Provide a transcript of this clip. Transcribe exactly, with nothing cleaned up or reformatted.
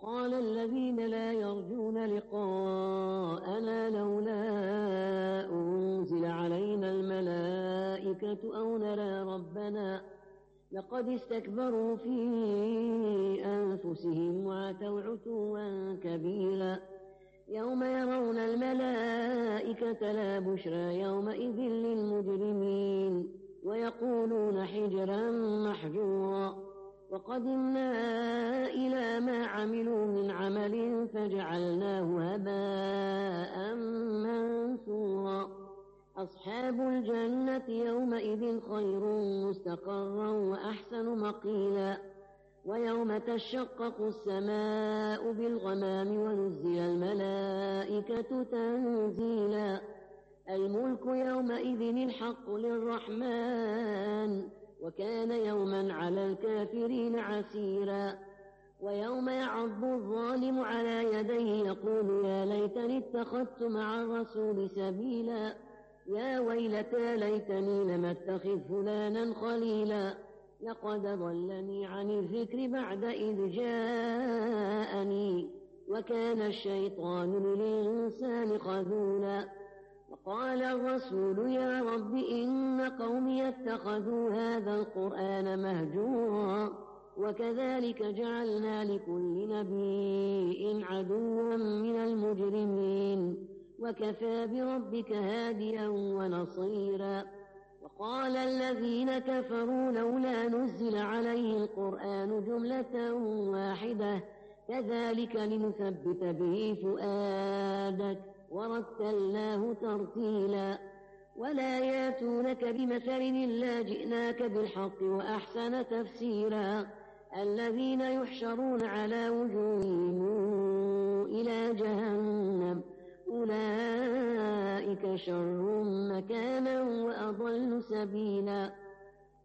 وقال الذين لا يرجون لقاءنا لولا أنزل علينا الملائكة أو نرى ربنا لقد استكبروا في أنفسهم وعتوا عتوا كبيرا يوم يرون الملائكة لا بشرى يومئذ للمجرمين ويقولون حجرا محجورا وقدمنا إلى ما عملوا من عمل فجعلناه هباء منثورا أصحاب الجنة يومئذ خير مستقرا وأحسن مقيلا ويوم تشقق السماء بالغمام ونزل الملائكة تنزيلا الملك يومئذ الحق للرحمن وكان يوما على الكافرين عسيرا ويوم يعض الظالم على يديه يقول يا ليتني اتخذت مع الرسول سبيلا يا ويلتى ليتني لم اتخذ فلانا خليلا لقد ضلني عن الذكر بعد إذ جاءني وكان الشيطان للإنسان خذولا وقال الرسول يا رب إن قومي اتخذوا هذا القرآن مهجورا وكذلك جعلنا لكل نبي عدوا من المجرمين وكفى بربك هاديا ونصيرا وقال الذين كفروا لولا نزل عليه القرآن جملة واحدة كذلك لنثبت به فؤادك ورتلناه ترتيلا ولا ياتونك بمثل إلا جئناك بالحق وأحسن تفسيرا الذين يحشرون على وجوههم إلى جهنم أولئك شر مكانا وأضل سبيلا